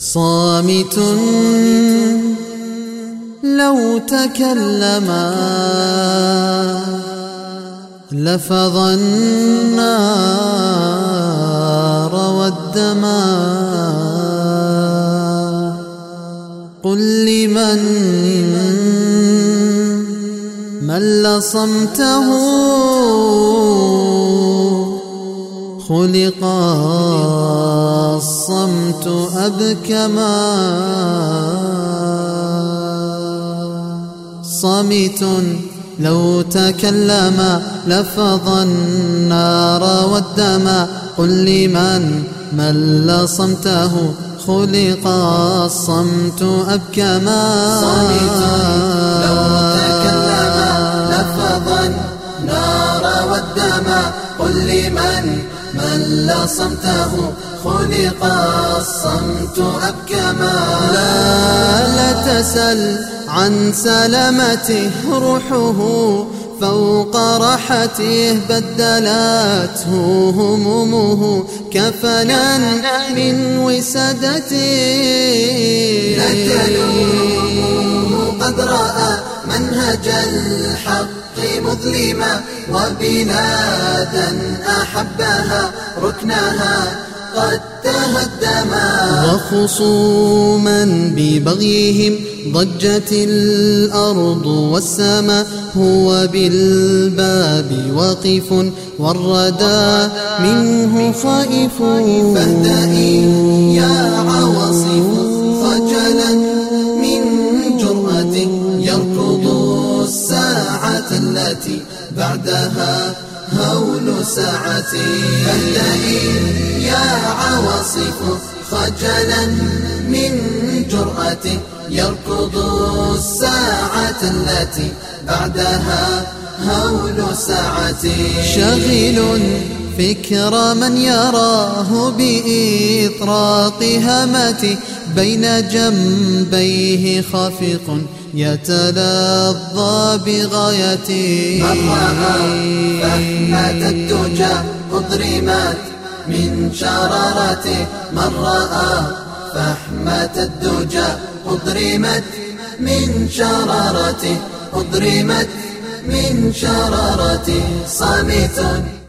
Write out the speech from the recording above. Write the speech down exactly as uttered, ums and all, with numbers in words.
صامت لو تكلما لفظ النار والدما. قل لمن مل صمته خلق الصمت أبكما. صامت لو تكلم لفظ النار والدما. قل لمن مل صمته خلق الصمت أبكما. صامت لو تكلم لفظ النار والدما. قل لمن مل صمته خلق الصمت أبكما. لا لا تسل عن سلامته روحه فوق راحته بدلته همومه كفنا من وسادته. لا تلومه قد رأى منهج الحق مظلما وبلادا أحبها ركنها قد تهدما. وخصوما ببغيهم ضجت الأرض والسماء. هو بالباب واقف والردى منه خائف. فاهدئي يا عواصف خجلا من جرأة يركض الساعة التي بعدها هول ساعتي. فاهدئي يا عواصف خجلا من جرأة يركض الساعة التي بعدها هول ساعتي. شغل فكر من يراه بإطراق همتي بين جنبيه خافق يتلظى بغايتي. من رأى فحمة الدجى أضرمت من شرارته. من رأى فحمة الدجى أضرمت من شرارته. أضرمت من شرارته. صامت